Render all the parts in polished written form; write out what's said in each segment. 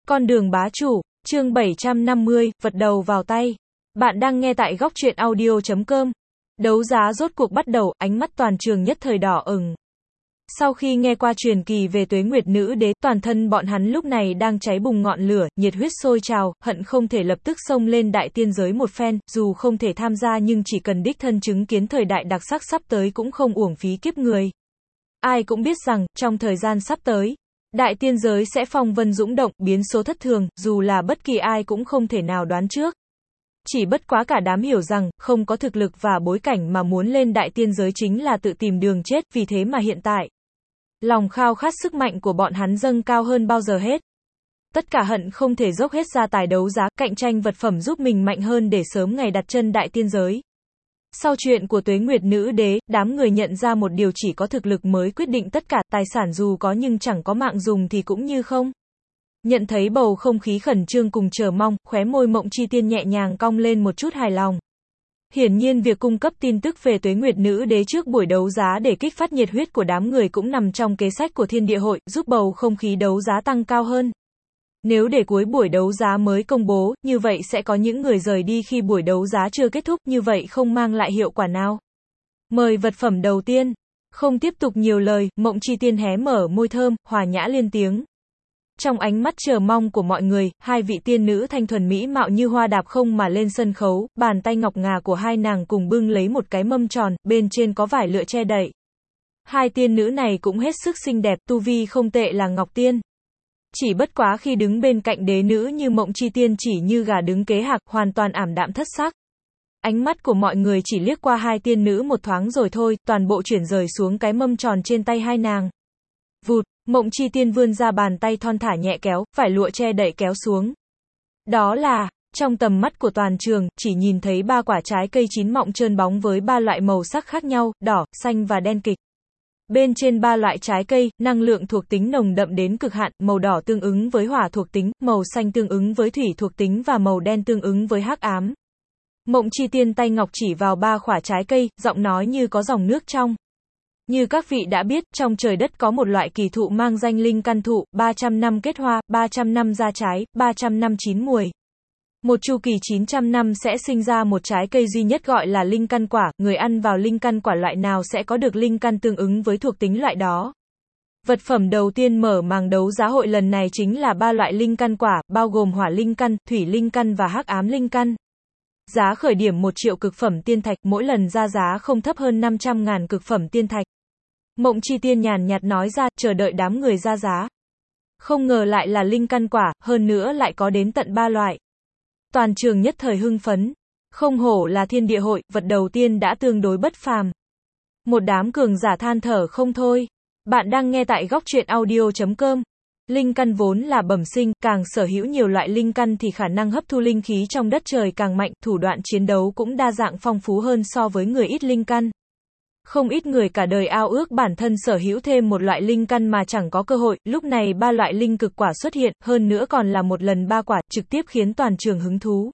Con đường bá chủ, chương 750, vật đầu vào tay. Bạn đang nghe tại góc truyện audio.com. Đấu giá rốt cuộc bắt đầu, ánh mắt toàn trường nhất thời đỏ ửng. Sau khi nghe qua truyền kỳ về Tuế Nguyệt Nữ Đế, toàn thân bọn hắn lúc này đang cháy bùng ngọn lửa, nhiệt huyết sôi trào, hận không thể lập tức xông lên đại tiên giới một phen, dù không thể tham gia nhưng chỉ cần đích thân chứng kiến thời đại đặc sắc sắp tới cũng không uổng phí kiếp người. Ai cũng biết rằng, trong thời gian sắp tới, đại tiên giới sẽ phong vân dũng động, biến số thất thường, dù là bất kỳ ai cũng không thể nào đoán trước. Chỉ bất quá cả đám hiểu rằng, không có thực lực và bối cảnh mà muốn lên đại tiên giới chính là tự tìm đường chết, vì thế mà hiện tại, lòng khao khát sức mạnh của bọn hắn dâng cao hơn bao giờ hết. Tất cả hận không thể dốc hết ra tài đấu giá, cạnh tranh vật phẩm giúp mình mạnh hơn để sớm ngày đặt chân đại tiên giới. Sau chuyện của Tuế Nguyệt Nữ Đế, đám người nhận ra một điều, chỉ có thực lực mới quyết định tất cả, tài sản dù có nhưng chẳng có mạng dùng thì cũng như không. Nhận thấy bầu không khí khẩn trương cùng chờ mong, khóe môi Mộng Chi Tiên nhẹ nhàng cong lên một chút hài lòng. Hiển nhiên việc cung cấp tin tức về Tuế Nguyệt Nữ Đế trước buổi đấu giá để kích phát nhiệt huyết của đám người cũng nằm trong kế sách của Thiên Địa Hội, giúp bầu không khí đấu giá tăng cao hơn. Nếu để cuối buổi đấu giá mới công bố, như vậy sẽ có những người rời đi khi buổi đấu giá chưa kết thúc, như vậy không mang lại hiệu quả nào. Mời vật phẩm đầu tiên. Không tiếp tục nhiều lời, Mộng Chi Tiên hé mở môi thơm, hòa nhã lên tiếng. Trong ánh mắt chờ mong của mọi người, hai vị tiên nữ thanh thuần mỹ mạo như hoa đạp không mà lên sân khấu, bàn tay ngọc ngà của hai nàng cùng bưng lấy một cái mâm tròn, bên trên có vải lụa che đậy. Hai tiên nữ này cũng hết sức xinh đẹp, tu vi không tệ là Ngọc Tiên. Chỉ bất quá khi đứng bên cạnh đế nữ như Mộng Chi Tiên chỉ như gà đứng kế hạc, hoàn toàn ảm đạm thất sắc. Ánh mắt của mọi người chỉ liếc qua hai tiên nữ một thoáng rồi thôi, toàn bộ chuyển rời xuống cái mâm tròn trên tay hai nàng. Vụt, Mộng Chi Tiên vươn ra bàn tay thon thả nhẹ kéo, vải lụa che đậy kéo xuống. Đó là, trong tầm mắt của toàn trường, chỉ nhìn thấy ba quả trái cây chín mọng trơn bóng với ba loại màu sắc khác nhau, đỏ, xanh và đen kịch. Bên trên ba loại trái cây, năng lượng thuộc tính nồng đậm đến cực hạn, màu đỏ tương ứng với hỏa thuộc tính, màu xanh tương ứng với thủy thuộc tính và màu đen tương ứng với hắc ám. Mộng Chi Tiên tay ngọc chỉ vào ba quả trái cây, giọng nói như có dòng nước trong. Như các vị đã biết, trong trời đất có một loại kỳ thụ mang danh linh căn thụ, 300 năm kết hoa, 300 năm ra trái, 300 năm chín muồi. Một chu kỳ 900 năm sẽ sinh ra một trái cây duy nhất gọi là linh căn quả, người ăn vào linh căn quả loại nào sẽ có được linh căn tương ứng với thuộc tính loại đó. Vật phẩm đầu tiên mở màn đấu giá hội lần này chính là ba loại linh căn quả, bao gồm hỏa linh căn, thủy linh căn và hắc ám linh căn. Giá khởi điểm 1 triệu cực phẩm tiên thạch, mỗi lần ra giá không thấp hơn 500.000 cực phẩm tiên thạch. Mộng Chi Tiên nhàn nhạt nói ra, chờ đợi đám người ra giá. Không ngờ lại là linh căn quả, hơn nữa lại có đến tận 3 loại. Toàn trường nhất thời hưng phấn. Không hổ là Thiên Địa Hội, vật đầu tiên đã tương đối bất phàm. Một đám cường giả than thở không thôi. Bạn đang nghe tại góc truyện audio.com. Linh căn vốn là bẩm sinh, càng sở hữu nhiều loại linh căn thì khả năng hấp thu linh khí trong đất trời càng mạnh, thủ đoạn chiến đấu cũng đa dạng phong phú hơn so với người ít linh căn. Không ít người cả đời ao ước bản thân sở hữu thêm một loại linh căn mà chẳng có cơ hội, lúc này ba loại linh cực quả xuất hiện, hơn nữa còn là một lần 3 quả, trực tiếp khiến toàn trường hứng thú.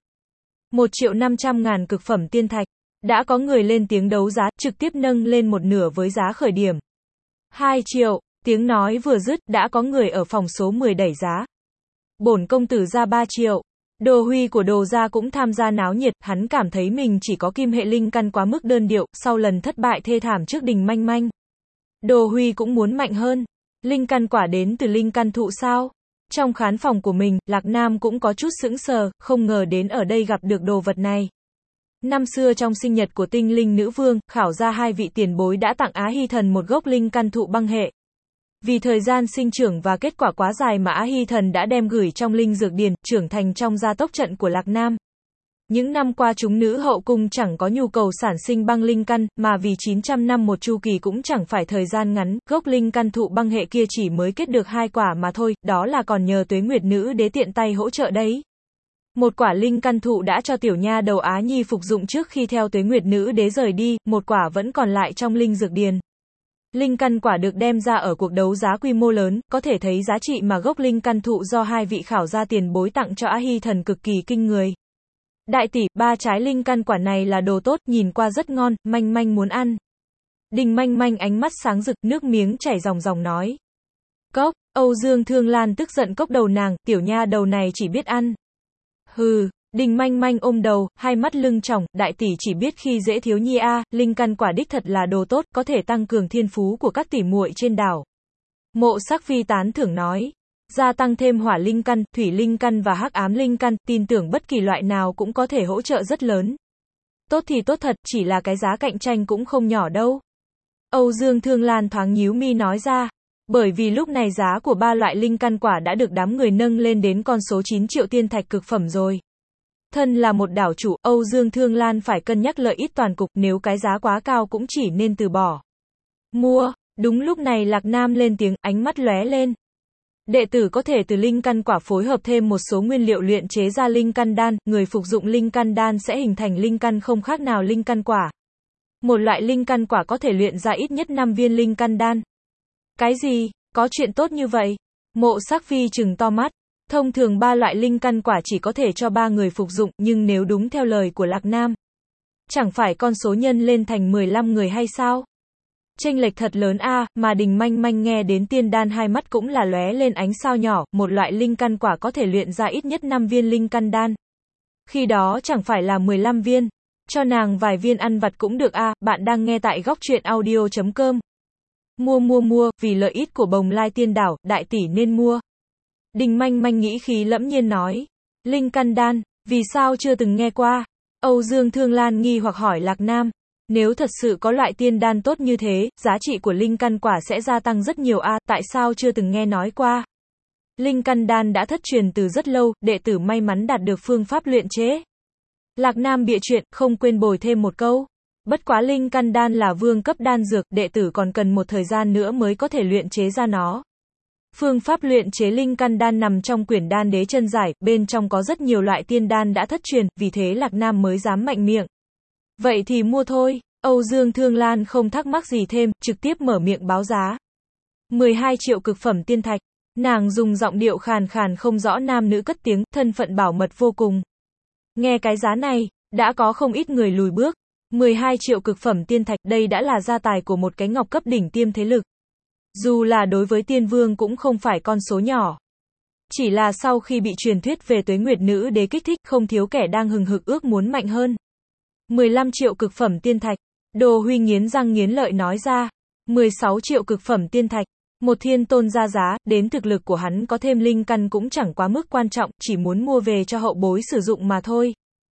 1.500.000 cực phẩm tiên thạch. Đã có người lên tiếng đấu giá, trực tiếp nâng lên một nửa với giá khởi điểm. 2 triệu, tiếng nói vừa dứt, đã có người ở phòng số 10 đẩy giá. Bổn công tử ra 3 triệu. Đồ Huy của Đồ gia cũng tham gia náo nhiệt, hắn cảm thấy mình chỉ có kim hệ linh căn quá mức đơn điệu, sau lần thất bại thê thảm trước Đình Manh Manh. Đồ Huy cũng muốn mạnh hơn. Linh căn quả đến từ linh căn thụ sao? Trong khán phòng của mình, Lạc Nam cũng có chút sững sờ, không ngờ đến ở đây gặp được đồ vật này. Năm xưa trong sinh nhật của Tinh Linh Nữ Vương, khảo ra hai vị tiền bối đã tặng Á Hy Thần một gốc linh căn thụ băng hệ. Vì thời gian sinh trưởng và kết quả quá dài mà Á Hy Thần đã đem gửi trong linh dược điền, trưởng thành trong gia tốc trận của Lạc Nam. Những năm qua chúng nữ hậu cung chẳng có nhu cầu sản sinh băng linh căn, mà vì 900 năm một chu kỳ cũng chẳng phải thời gian ngắn, gốc linh căn thụ băng hệ kia chỉ mới kết được 2 quả mà thôi, đó là còn nhờ Tuế Nguyệt Nữ Đế tiện tay hỗ trợ đấy. Một quả linh căn thụ đã cho tiểu nha đầu Á Nhi phục dụng trước khi theo Tuế Nguyệt Nữ Đế rời đi, một quả vẫn còn lại trong linh dược điền. Linh căn quả được đem ra ở cuộc đấu giá quy mô lớn, có thể thấy giá trị mà gốc linh căn thụ do hai vị khảo gia tiền bối tặng cho Á Hy Thần cực kỳ kinh người. Đại tỷ, 3 trái linh căn quả này là đồ tốt, nhìn qua rất ngon, Manh Manh muốn ăn. Đình Manh Manh ánh mắt sáng rực, nước miếng chảy ròng ròng nói. Cốc, Âu Dương Thương Lan tức giận cốc đầu nàng, tiểu nha đầu này chỉ biết ăn. Hừ, Đình Manh Manh ôm đầu, hai mắt lưng tròng, đại tỷ chỉ biết khi dễ thiếu nhi a, linh căn quả đích thật là đồ tốt, có thể tăng cường thiên phú của các tỷ muội trên đảo. Mộ Sắc Phi tán thưởng nói, gia tăng thêm hỏa linh căn, thủy linh căn và hắc ám linh căn, tin tưởng bất kỳ loại nào cũng có thể hỗ trợ rất lớn. Tốt thì tốt thật, chỉ là cái giá cạnh tranh cũng không nhỏ đâu. Âu Dương Thương Lan thoáng nhíu mi nói ra, bởi vì lúc này giá của ba loại linh căn quả đã được đám người nâng lên đến con số 9 triệu tiên thạch cực phẩm rồi. Thân là một đảo chủ, Âu Dương Thương Lan phải cân nhắc lợi ích toàn cục, nếu cái giá quá cao cũng chỉ nên từ bỏ. Mua, đúng lúc này Lạc Nam lên tiếng, ánh mắt lóe lên. Đệ tử có thể từ linh căn quả phối hợp thêm một số nguyên liệu luyện chế ra linh căn đan, người phục dụng linh căn đan sẽ hình thành linh căn không khác nào linh căn quả. Một loại linh căn quả có thể luyện ra ít nhất 5 viên linh căn đan. Cái gì? Có chuyện tốt như vậy? Mộ Sắc Phi trừng to mắt. Thông thường 3 loại linh căn quả chỉ có thể cho 3 người phục dụng, nhưng nếu đúng theo lời của Lạc Nam, chẳng phải con số nhân lên thành 15 người hay sao? Chênh lệch thật lớn a, mà Đình Manh Manh nghe đến tiên đan hai mắt cũng là lóe lên ánh sao nhỏ, một loại linh căn quả có thể luyện ra ít nhất 5 viên linh căn đan. Khi đó chẳng phải là 15 viên, cho nàng vài viên ăn vặt cũng được a. Bạn đang nghe tại góc truyện audio.com. Mua, vì lợi ích của Bồng Lai Tiên Đảo, đại tỷ nên mua. Đình Manh Manh nghĩ khí lẫm nhiên nói, linh căn đan, vì sao chưa từng nghe qua? Âu Dương Thương Lan nghi hoặc hỏi Lạc Nam, nếu thật sự có loại tiên đan tốt như thế, giá trị của linh căn quả sẽ gia tăng rất nhiều a, tại sao chưa từng nghe nói qua? Linh căn đan đã thất truyền từ rất lâu, đệ tử may mắn đạt được phương pháp luyện chế. Lạc Nam bịa chuyện, không quên bồi thêm một câu. Bất quá linh căn đan là vương cấp đan dược, đệ tử còn cần một thời gian nữa mới có thể luyện chế ra nó. Phương pháp luyện chế linh căn đan nằm trong quyển đan đế chân giải, bên trong có rất nhiều loại tiên đan đã thất truyền, vì thế Lạc Nam mới dám mạnh miệng. Vậy thì mua thôi. Âu Dương Thương Lan không thắc mắc gì thêm, trực tiếp mở miệng báo giá. 12 triệu cực phẩm tiên thạch. Nàng dùng giọng điệu khàn khàn không rõ nam nữ cất tiếng, thân phận bảo mật vô cùng. Nghe cái giá này, đã có không ít người lùi bước. 12 triệu cực phẩm tiên thạch, đây đã là gia tài của một cái ngọc cấp đỉnh tiêm thế lực. Dù là đối với tiên vương cũng không phải con số nhỏ. Chỉ là sau khi bị truyền thuyết về tuế nguyệt nữ đế kích thích, không thiếu kẻ đang hừng hực ước muốn mạnh hơn. 15 triệu cực phẩm tiên thạch. Đồ Huy nghiến răng nghiến lợi nói ra. 16 triệu cực phẩm tiên thạch. Một thiên tôn ra giá, đến thực lực của hắn có thêm linh căn cũng chẳng quá mức quan trọng, chỉ muốn mua về cho hậu bối sử dụng mà thôi.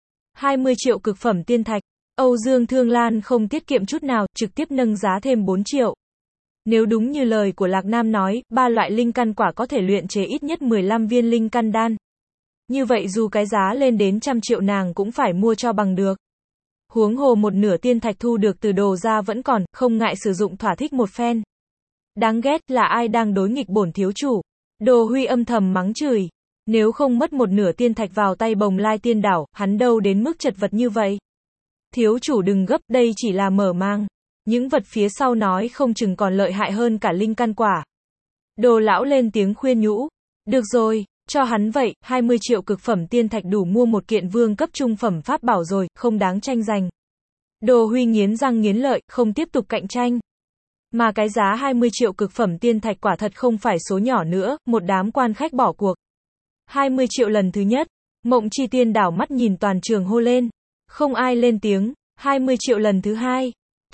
20 triệu cực phẩm tiên thạch. Âu Dương Thương Lan không tiết kiệm chút nào, trực tiếp nâng giá thêm 4 triệu. Nếu đúng như lời của Lạc Nam nói, 3 loại linh căn quả có thể luyện chế ít nhất 15 viên linh căn đan. Như vậy dù cái giá lên đến 100 triệu nàng cũng phải mua cho bằng được. Huống hồ một nửa tiên thạch thu được từ đồ ra vẫn còn, không ngại sử dụng thỏa thích một phen. Đáng ghét, là ai đang đối nghịch bổn thiếu chủ? Đồ Huy âm thầm mắng chửi. Nếu không mất một nửa tiên thạch vào tay Bồng Lai Tiên Đảo, hắn đâu đến mức chật vật như vậy. Thiếu chủ đừng gấp, đây chỉ là mở mang. Những vật phía sau nói không chừng còn lợi hại hơn cả linh căn quả. Đồ lão lên tiếng khuyên nhủ. Được rồi, cho hắn vậy, 20 triệu cực phẩm tiên thạch đủ mua một kiện vương cấp trung phẩm pháp bảo rồi, không đáng tranh giành. Đồ Huy nghiến răng nghiến lợi, không tiếp tục cạnh tranh. Mà cái giá 20 triệu cực phẩm tiên thạch quả thật không phải số nhỏ nữa, một đám quan khách bỏ cuộc. 20 triệu lần thứ nhất, Mộng Chi Tiên đảo mắt nhìn toàn trường hô lên. Không ai lên tiếng. 20 triệu lần thứ hai.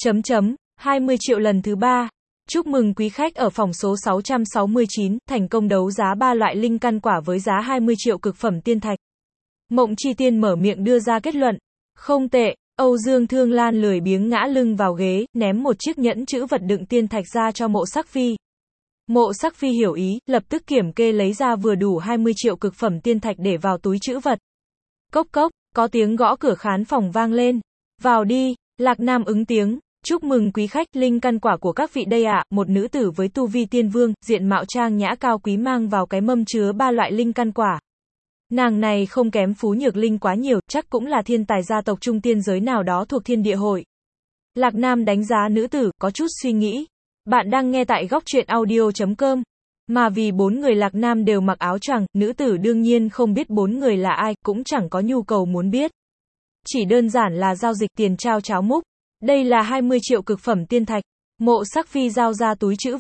20 triệu lần thứ ba. Chúc mừng quý khách ở phòng số 669, thành công đấu giá 3 loại linh căn quả với giá 20 triệu cực phẩm tiên thạch. Mộng Chi Tiên mở miệng đưa ra kết luận. Không tệ. Âu Dương Thương Lan lười biếng ngã lưng vào ghế, ném một chiếc nhẫn chữ vật đựng tiên thạch ra cho Mộ Sắc Phi. Mộ Sắc Phi hiểu ý, lập tức kiểm kê lấy ra vừa đủ 20 triệu cực phẩm tiên thạch để vào túi chữ vật. Cốc cốc, có tiếng gõ cửa khán phòng vang lên. Vào đi. Lạc Nam ứng tiếng. Chúc mừng quý khách, linh căn quả của các vị đây ạ. Một nữ tử với tu vi tiên vương, diện mạo trang nhã cao quý mang vào cái mâm chứa 3 loại linh căn quả. Nàng này không kém Phú Nhược Linh quá nhiều, chắc cũng là thiên tài gia tộc trung tiên giới nào đó thuộc Thiên Địa Hội. Lạc Nam đánh giá nữ tử, có chút suy nghĩ. Bạn đang nghe tại góc truyện audio.com. Mà vì 4 người Lạc Nam đều mặc áo choàng, nữ tử đương nhiên không biết 4 người là ai, cũng chẳng có nhu cầu muốn biết. Chỉ đơn giản là giao dịch tiền trao cháo múc. Đây là 20 triệu cực phẩm tiên thạch. Mộ Sắc Phi giao ra túi chữ vật.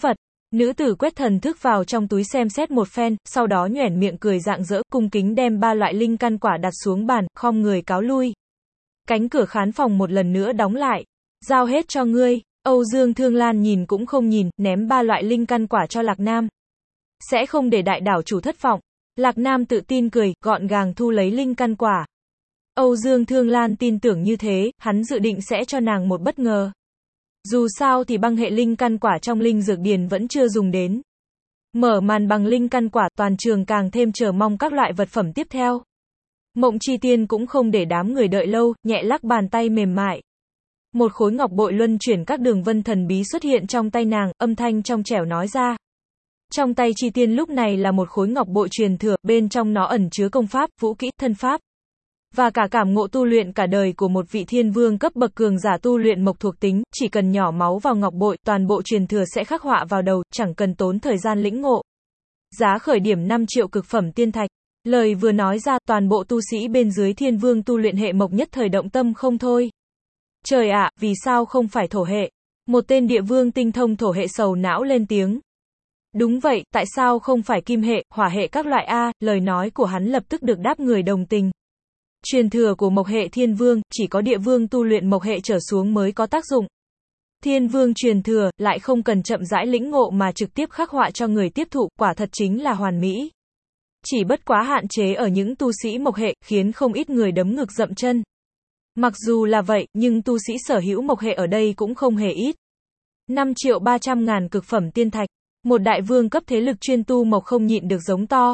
Nữ tử quét thần thức vào trong túi xem xét một phen, sau đó nhoẻn miệng cười rạng rỡ, cung kính đem 3 loại linh căn quả đặt xuống bàn, khom người cáo lui. Cánh cửa khán phòng một lần nữa đóng lại. Giao hết cho ngươi. Âu Dương Thương Lan nhìn cũng không nhìn, ném 3 loại linh căn quả cho Lạc Nam. Sẽ không để đại đảo chủ thất vọng. Lạc Nam tự tin cười, gọn gàng thu lấy linh căn quả. Âu Dương Thương Lan tin tưởng như thế, hắn dự định sẽ cho nàng một bất ngờ. Dù sao thì băng hệ linh căn quả trong linh dược điền vẫn chưa dùng đến. Mở màn bằng linh căn quả, toàn trường càng thêm chờ mong các loại vật phẩm tiếp theo. Mộng Chi Tiên cũng không để đám người đợi lâu, nhẹ lắc bàn tay mềm mại. Một khối ngọc bội luân chuyển các đường vân thần bí xuất hiện trong tay nàng, âm thanh trong trẻo nói ra. Trong tay Chi Tiên lúc này là một khối ngọc bội truyền thừa, bên trong nó ẩn chứa công pháp, vũ kỹ, thân pháp. Và cả cảm ngộ tu luyện cả đời của một vị thiên vương cấp bậc cường giả tu luyện mộc thuộc tính, chỉ cần nhỏ máu vào ngọc bội, toàn bộ truyền thừa sẽ khắc họa vào đầu, chẳng cần tốn thời gian lĩnh ngộ. Giá khởi điểm 5 triệu cực phẩm tiên thạch. Lời vừa nói ra, toàn bộ tu sĩ bên dưới thiên vương tu luyện hệ mộc nhất thời động tâm không thôi. Trời ạ, vì sao không phải thổ hệ? Một tên địa vương tinh thông thổ hệ sầu não lên tiếng. Đúng vậy, tại sao không phải kim hệ, hỏa hệ các loại A, lời nói của hắn lập tức được đáp người đồng tình. Truyền thừa của mộc hệ thiên vương, chỉ có địa vương tu luyện mộc hệ trở xuống mới có tác dụng. Thiên vương truyền thừa, lại không cần chậm rãi lĩnh ngộ mà trực tiếp khắc họa cho người tiếp thụ, quả thật chính là hoàn mỹ. Chỉ bất quá hạn chế ở những tu sĩ mộc hệ, khiến không ít người đấm ngực dậm chân. Mặc dù là vậy, nhưng tu sĩ sở hữu mộc hệ ở đây cũng không hề ít. 5.300.000 cực phẩm tiên thạch. Một đại vương cấp thế lực chuyên tu mộc không nhịn được giống to.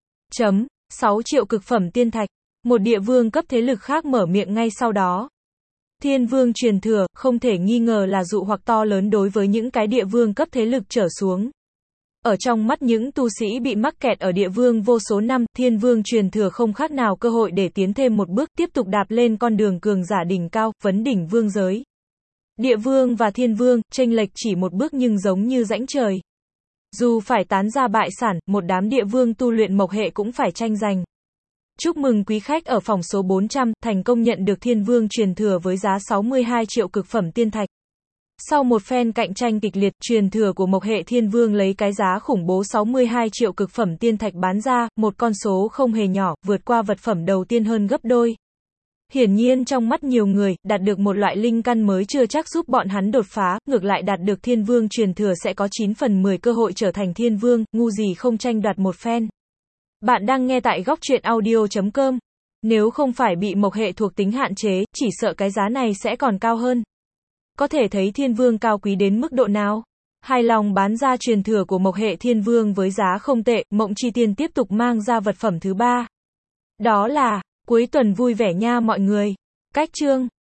6 triệu cực phẩm tiên thạch. Một địa vương cấp thế lực khác mở miệng ngay sau đó. Thiên vương truyền thừa, không thể nghi ngờ là dụ hoặc to lớn đối với những cái địa vương cấp thế lực trở xuống. Ở trong mắt những tu sĩ bị mắc kẹt ở địa vương vô số năm, thiên vương truyền thừa không khác nào cơ hội để tiến thêm một bước, tiếp tục đạp lên con đường cường giả đỉnh cao, vấn đỉnh vương giới. Địa vương và thiên vương, chênh lệch chỉ một bước nhưng giống như rãnh trời. Dù phải tán ra bại sản, một đám địa vương tu luyện mộc hệ cũng phải tranh giành. Chúc mừng quý khách ở phòng số 400, thành công nhận được thiên vương truyền thừa với giá 62 triệu cực phẩm tiên thạch. Sau một phen cạnh tranh kịch liệt, truyền thừa của mộc hệ thiên vương lấy cái giá khủng bố 62 triệu cực phẩm tiên thạch bán ra, một con số không hề nhỏ, vượt qua vật phẩm đầu tiên hơn gấp đôi. Hiển nhiên trong mắt nhiều người, đạt được một loại linh căn mới chưa chắc giúp bọn hắn đột phá, ngược lại đạt được thiên vương truyền thừa sẽ có 9 phần 10 cơ hội trở thành thiên vương, ngu gì không tranh đoạt một phen. Bạn đang nghe tại góc truyện audio.com. Nếu không phải bị mộc hệ thuộc tính hạn chế, chỉ sợ cái giá này sẽ còn cao hơn. Có thể thấy thiên vương cao quý đến mức độ nào. Hài lòng bán ra truyền thừa của mộc hệ thiên vương với giá không tệ, Mộng Chi Tiên tiếp tục mang ra vật phẩm thứ 3. Đó là, cuối tuần vui vẻ nha mọi người. Cách chương